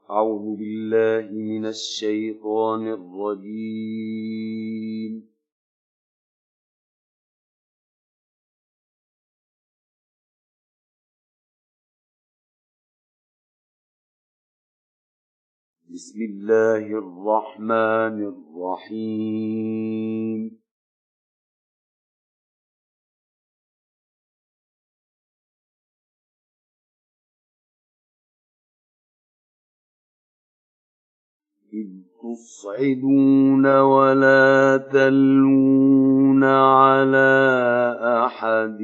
أعوذ بالله من الشيطان الرجيم. بسم الله الرحمن الرحيم. إذ تصعدون ولا تلوون على أحد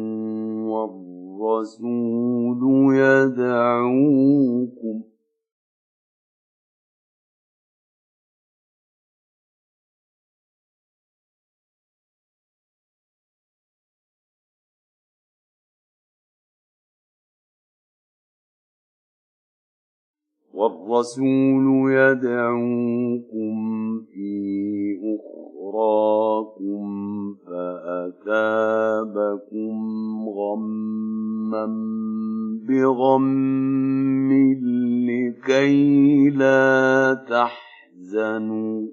والرسول يدعوكم في أخراكم فأثابكم غما بغم لكي لا تحزنوا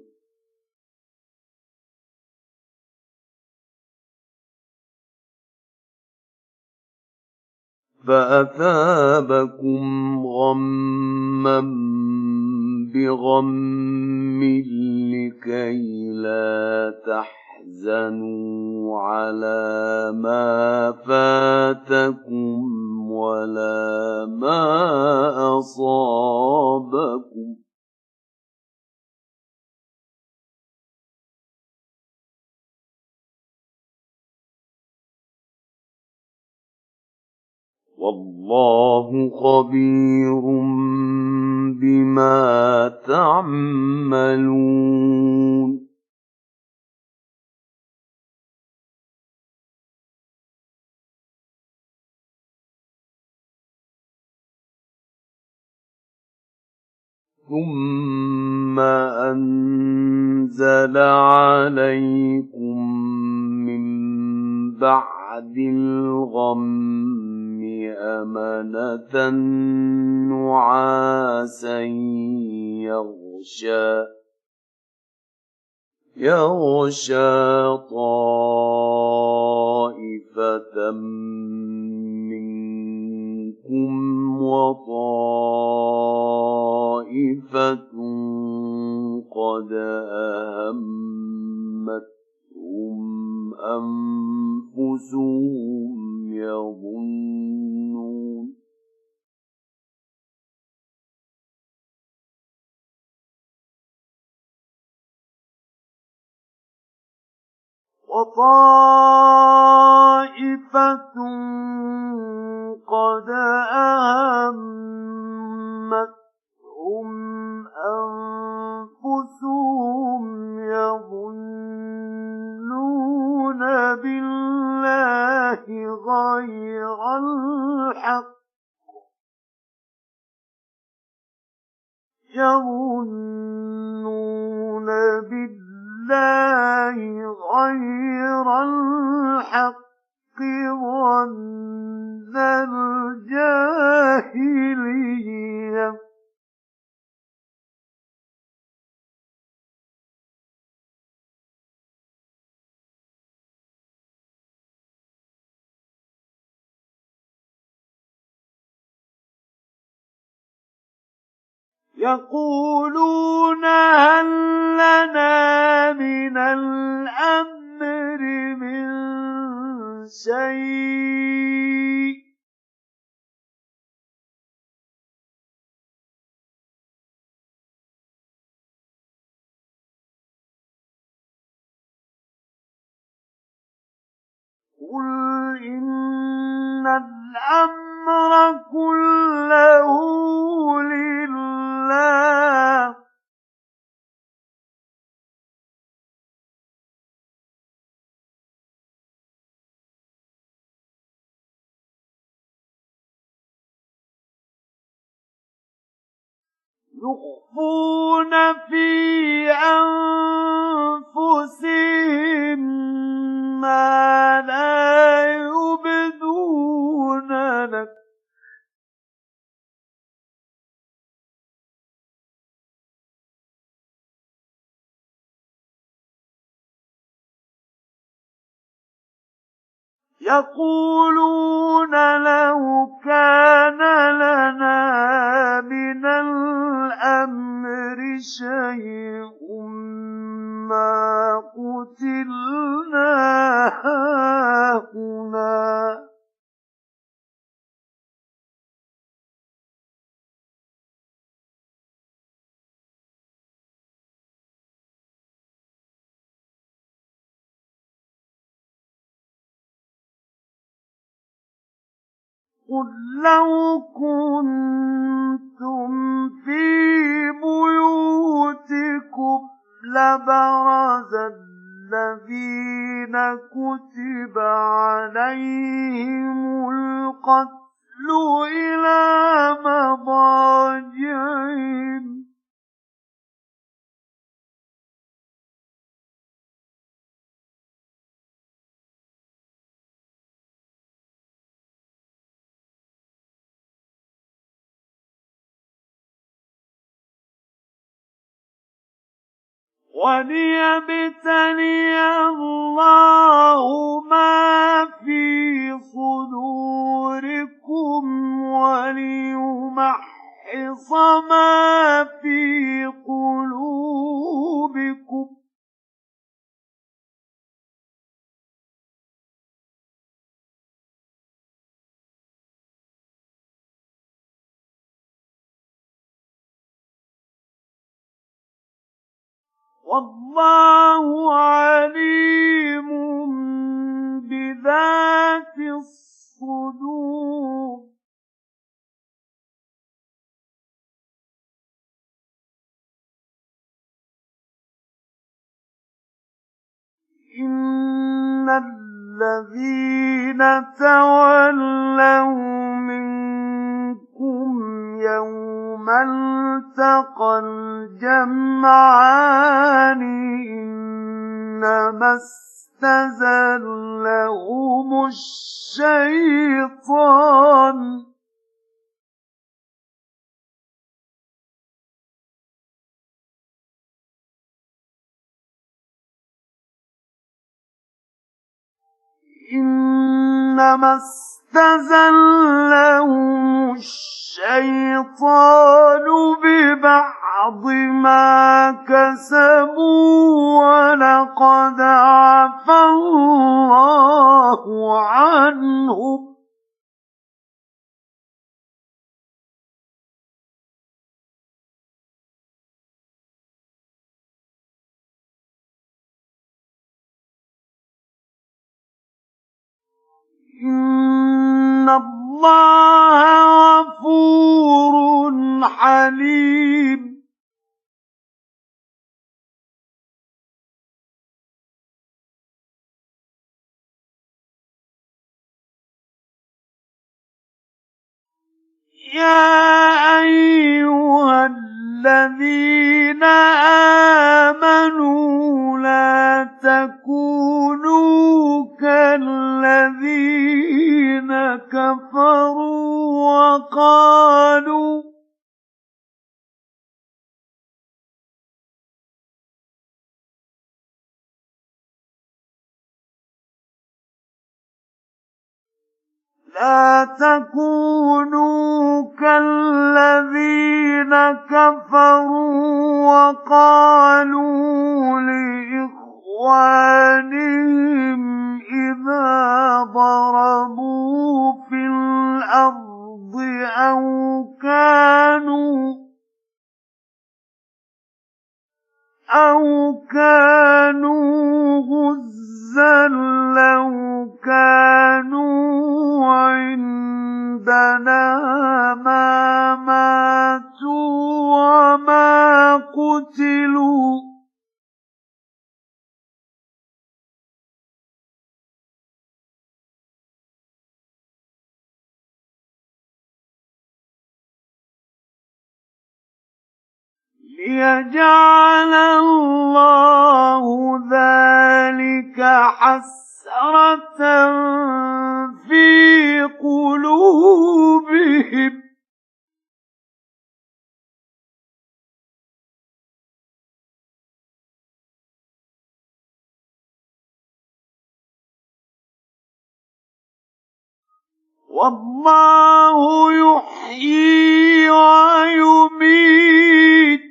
على ما فاتكم ولا ما أصابكم والله خبير بما تعملون. ثم أنزل عليكم من بعد الغم أمنة نعاسا يغشى طائفة منكم وطائفة قد أهمتهم أنفسهم يظنون وطائفة قد أهمتهم أنفسهم يظنون بالله غير الحق ظن الجاهلية يقولون هل لنا من الأمر من شيء قل إن الأمر كله لله يخفون في أنفسهم ما لا يبدون لك يقولون لو كان لنا من الأمر شيء ما قتلنا هاهنا قل لو كنتم في بيوتكم لبرز الذين كتب عليهم القتل إلى مضاجعهم وليبتلي الله ما في صدوركم وليمحص ما في قلوبكم والله عليم بذات الصدور إن الذين تولوا منكم يوم التقى الجمعان إنما استزلهم الشيطان إنما استزلهم الشيطان ببعض ما كسبوا ولقد عفا الله عنهم إن الله غفور حليم يا أيها الذين آمنوا لا تكونوا كالذين كفروا وقالوا لا تكونوا كالذين كفروا وقالوا لإخوانهم إذا ضربوا في الأرض أو كانوا غزا لو كانوا عندنا ما ماتوا وما قتلوا ليجعل الله ذلك حسرة في قلوبهم والله يحيي ويميت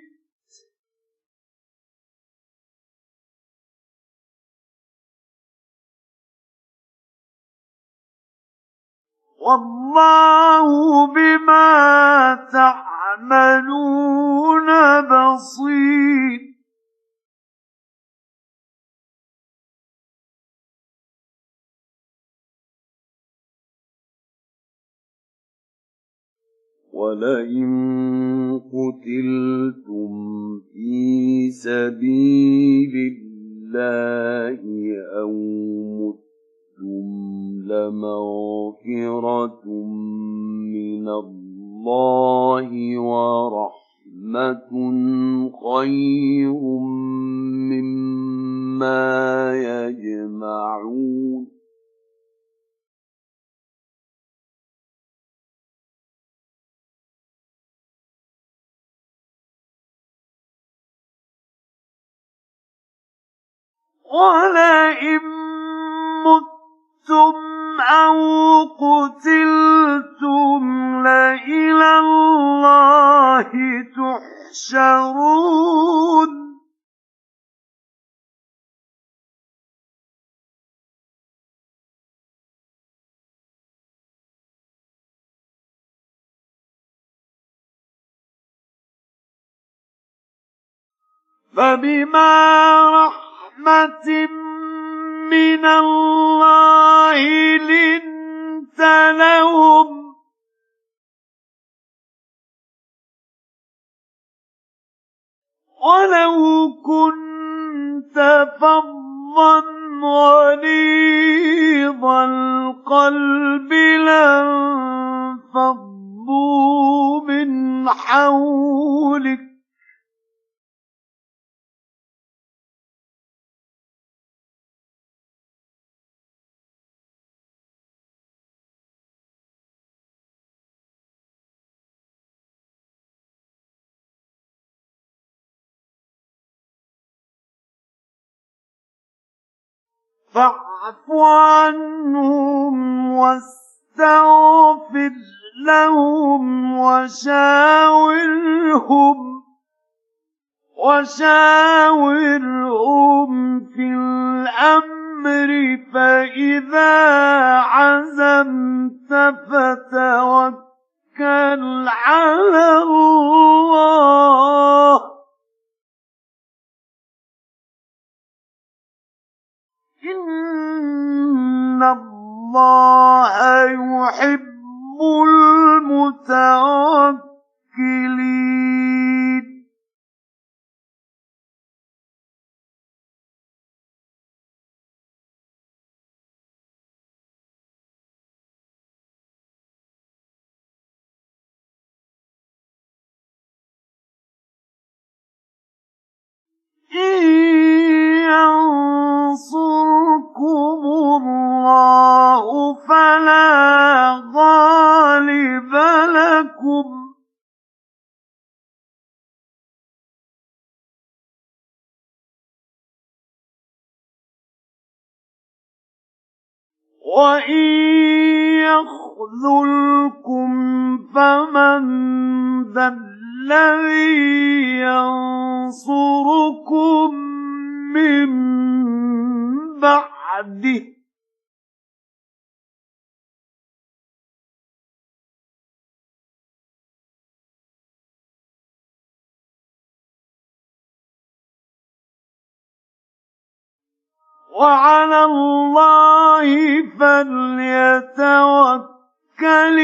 والله بما تعملون بصير. ولئن قتلتم في سبيل الله أو متم لمغفرة من الله ورحمة خير مما يجمعون. ولئن متم أو قتلتم لإلى الله تحشرون. فبما رحمة من الله لنت لهم ولو كنت فظا غليظ القلب لانفضوا من حولك فاعف عنهم واستغفر لهم وشاورهم في الأمر فإذا عزمت فتوكل على الله إن الله يحب المتوكلين. إن ينصركم الله فلا غالب لكم وإن يخذلكم فمن ذا الذي ينصركم من بعده وعلى الله فليتوكل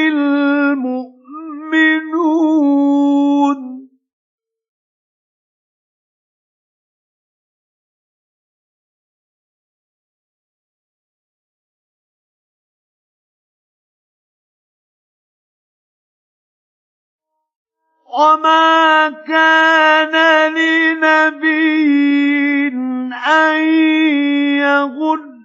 المؤمنون. وما كان لنبي أن يغل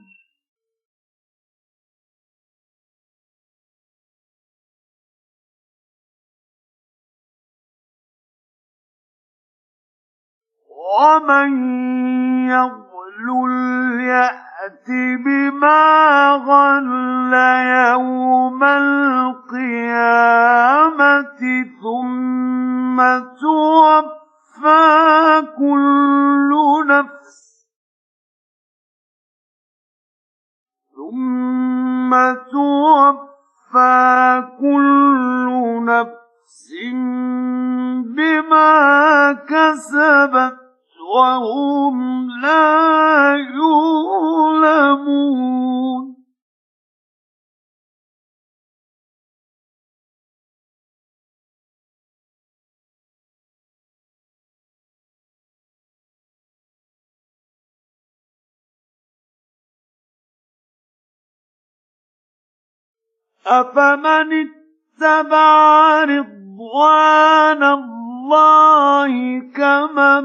ومن يغلل فليأت بما غل يوم القيامة ثم توفى كل نفس بما كسبت وهم لا يظلمون. أفمن اتبع رضوان الله كمن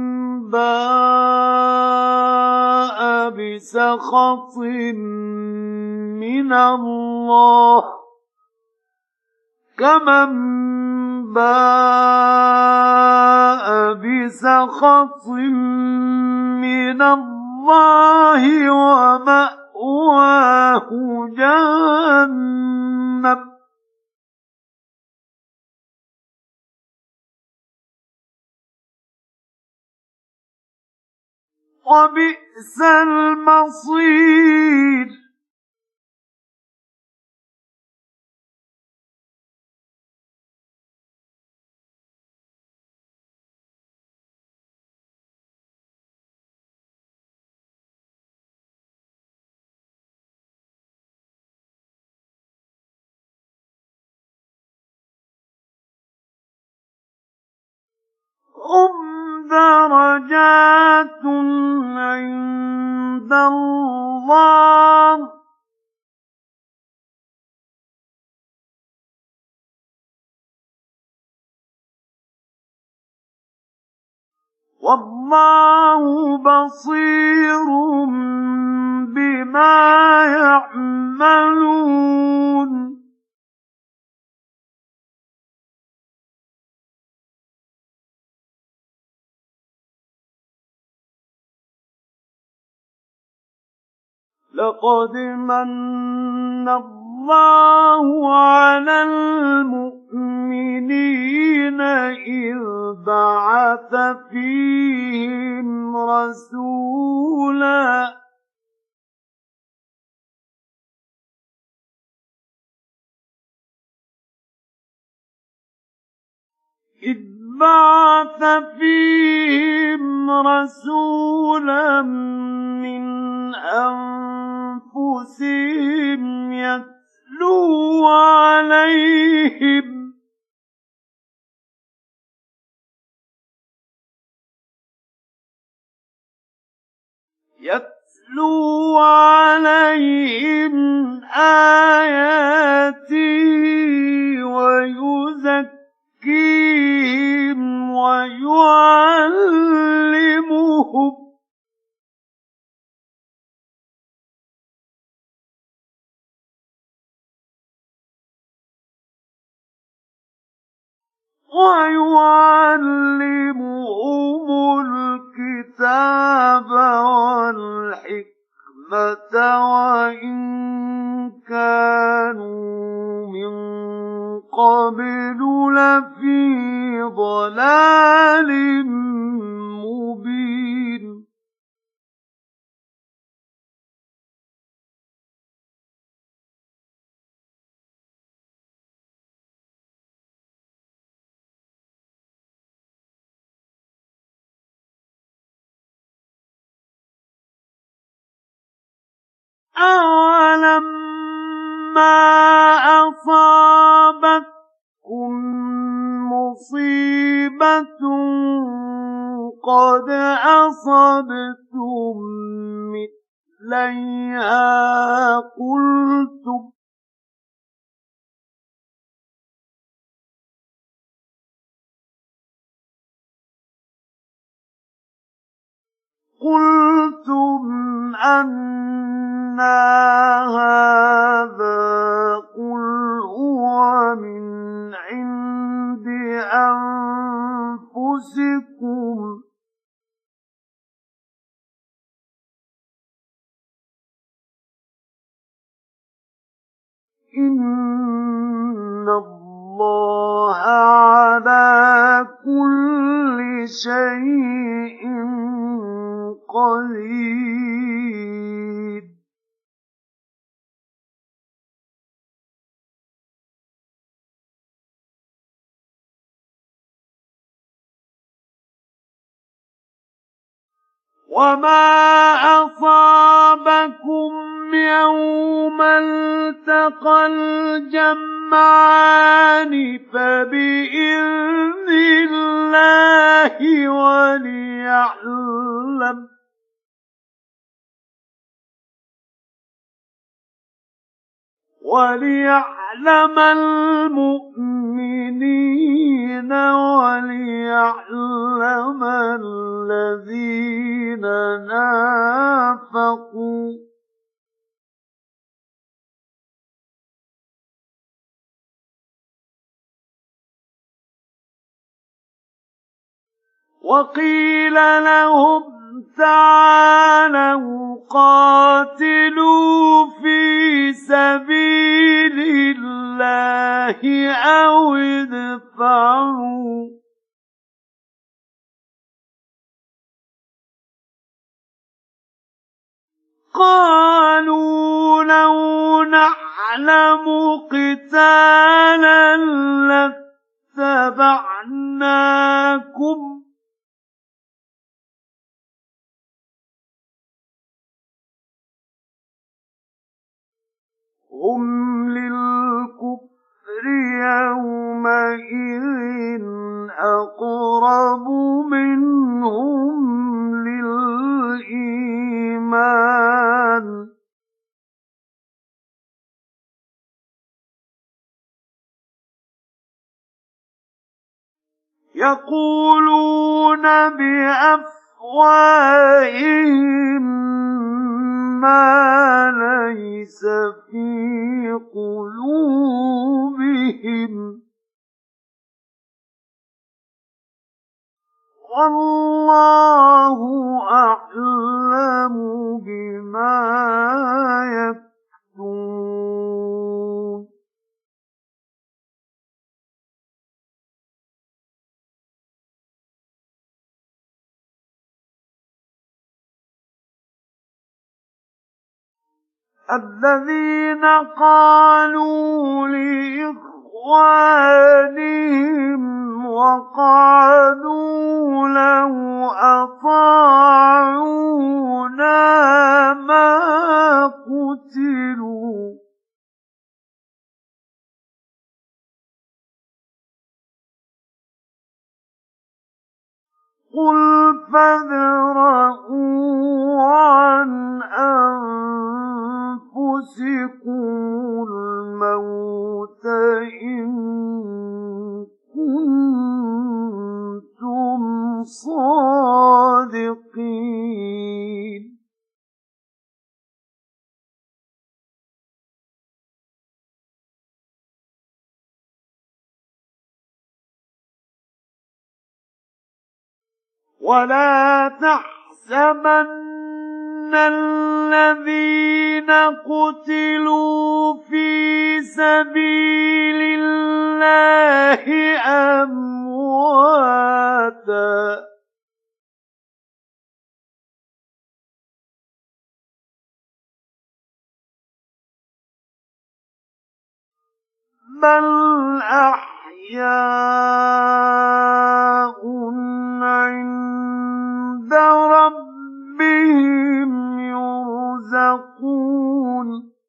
باء بسخط من الله ومأواه جهنم وبئس المصير. هم درجات عند الله والله بصير بما يعملون. لقد من الله على المؤمنين إذ بعث فيهم رسولا من أنفسهم يتلو عليهم آياتي ويزكيهم ويعلمهم الكتاب والحكمة وإن كانوا من قبل لفي ضلال مبين. أَوَلَمَّا أَصَابَتْكُم مُّصِيبَةٌ قَدْ أَصَبْتُم مِّثْلَيْهَا قُلْتُمْ أَنَّىٰ هَٰذَا ۖ قُلْ هُوَ مِنْ عِندِ أَنفُسِكُمْ إِنَّ اللَّهَ عَلَى كُلِّ شَيْءٍ قَدِيرٌ. وَمَا أَصَابَكُمْ يَوْمَ الْتَقَى الْجَمْعَانِ فَبِإِذْنِ اللَّهِ وَلِيَعْلَمَ الْمُؤْمِنِينَ وَلِيَعْلَمَ الَّذِينَ نَافَقُوا وَقِيلَ لَهُمْ تَعَالَوْا قَاتِلُوا فِي سَبِيلِ اللَّهِ أَوِ ادْفَعُوا قَالُوا لَوْ نَعْلَمُ قِتَالًا لَاتَّبَعْنَاكُمْ هُمْ لِلْكُفْرِ يَوْمَئِذٍ أَقْرَبُ مِنْهُمْ لِلْإِيمَانِ يَقُولُونَ بِأَفْوَاهِهِم مَّا لَيْسَ فِي قُلُوبِهِمْ وَاللَّهُ أَعْلَمُ بِمَا يَكْتُمُونَ الَّذِينَ قَالُوا لِإِخْوَانِهِمْ وَقَعَدُوا لَوْ أَطَاعُونَا مَا قُتِلُوا قُلْ فَادْرَءُوا عَنْ أَنفُسِكُمُ الْمَوْتَ إِن كُنتُمْ صَادِقِينَ وَلَا تَحْسَبَنَّ الَّذِينَ قُتِلُوا فِي سَبِيلِ اللَّهِ أَمْوَاتًا بَلْ أَحْيَاءٌ عِندَ رَبِّهِمْ يُرْزَقُونَ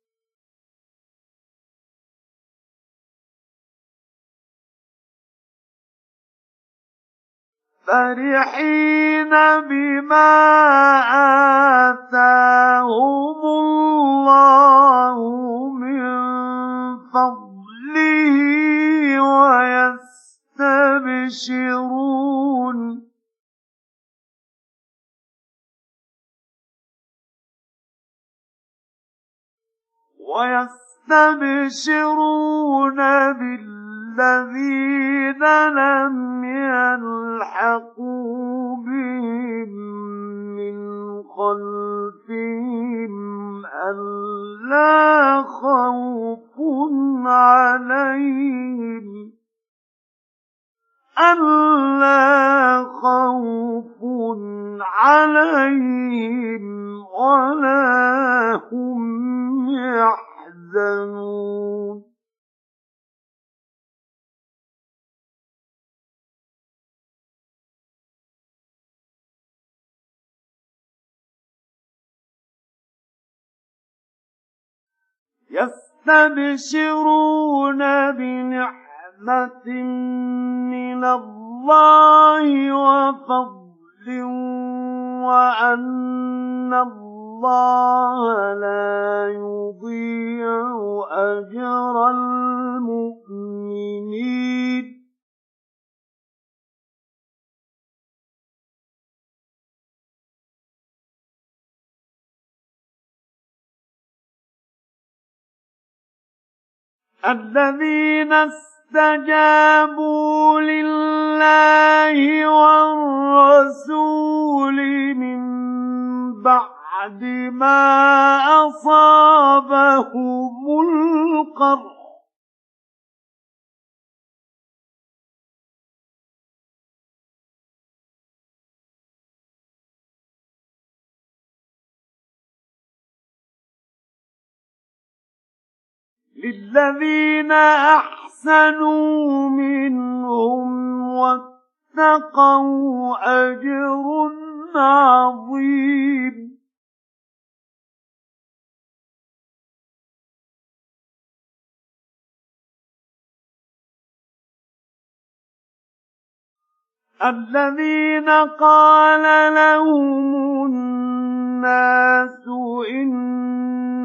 فَرِحِينَ بِمَا آتَاهُمُ اللَّهُ مِن فَضْلِهِ ويستبشرون بالذين لم يلحقوا بهم من خلفهم ألا خوف ألا خوف عليهم ولا هم يحزنون يستبشرون بنعمة من الله وفضل وأن الله لا يضيع أجر المؤمنين الذين استجابوا لله والرسول من بعد ما أصابهم القرح للذين أحسنوا منهم واتقوا أجر عظيم الذين قال لهم الناس إن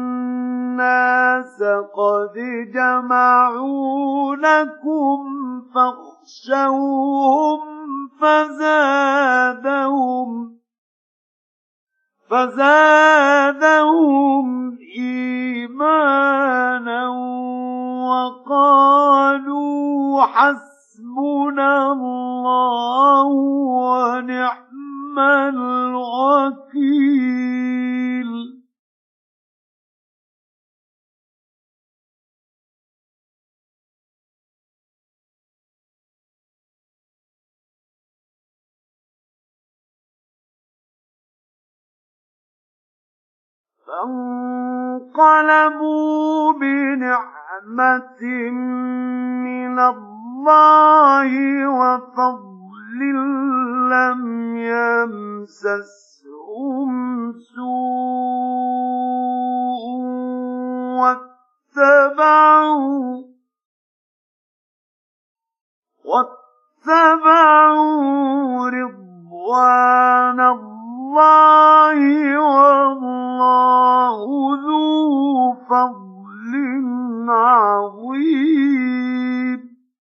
الناس قد جمعوا لكم فاخشوهم فزادهم إيمانا وقالوا حسبنا الله ونعم الوكيل فانقلبوا بنعمة من الله وفضل لم يمسسهم سوء واتبعوا رضوان الله والله ذو فضل عظيم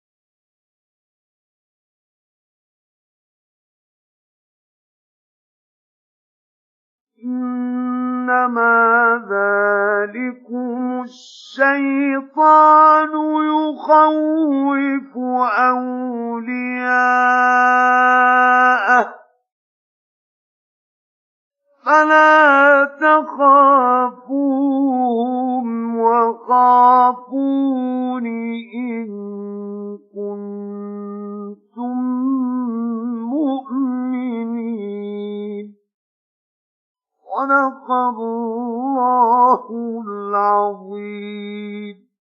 إنما ذلكم الشيطان يخوف أولياءه فلا تخافوهم وخافون إن كنتم مؤمنين صدق الله العظيم.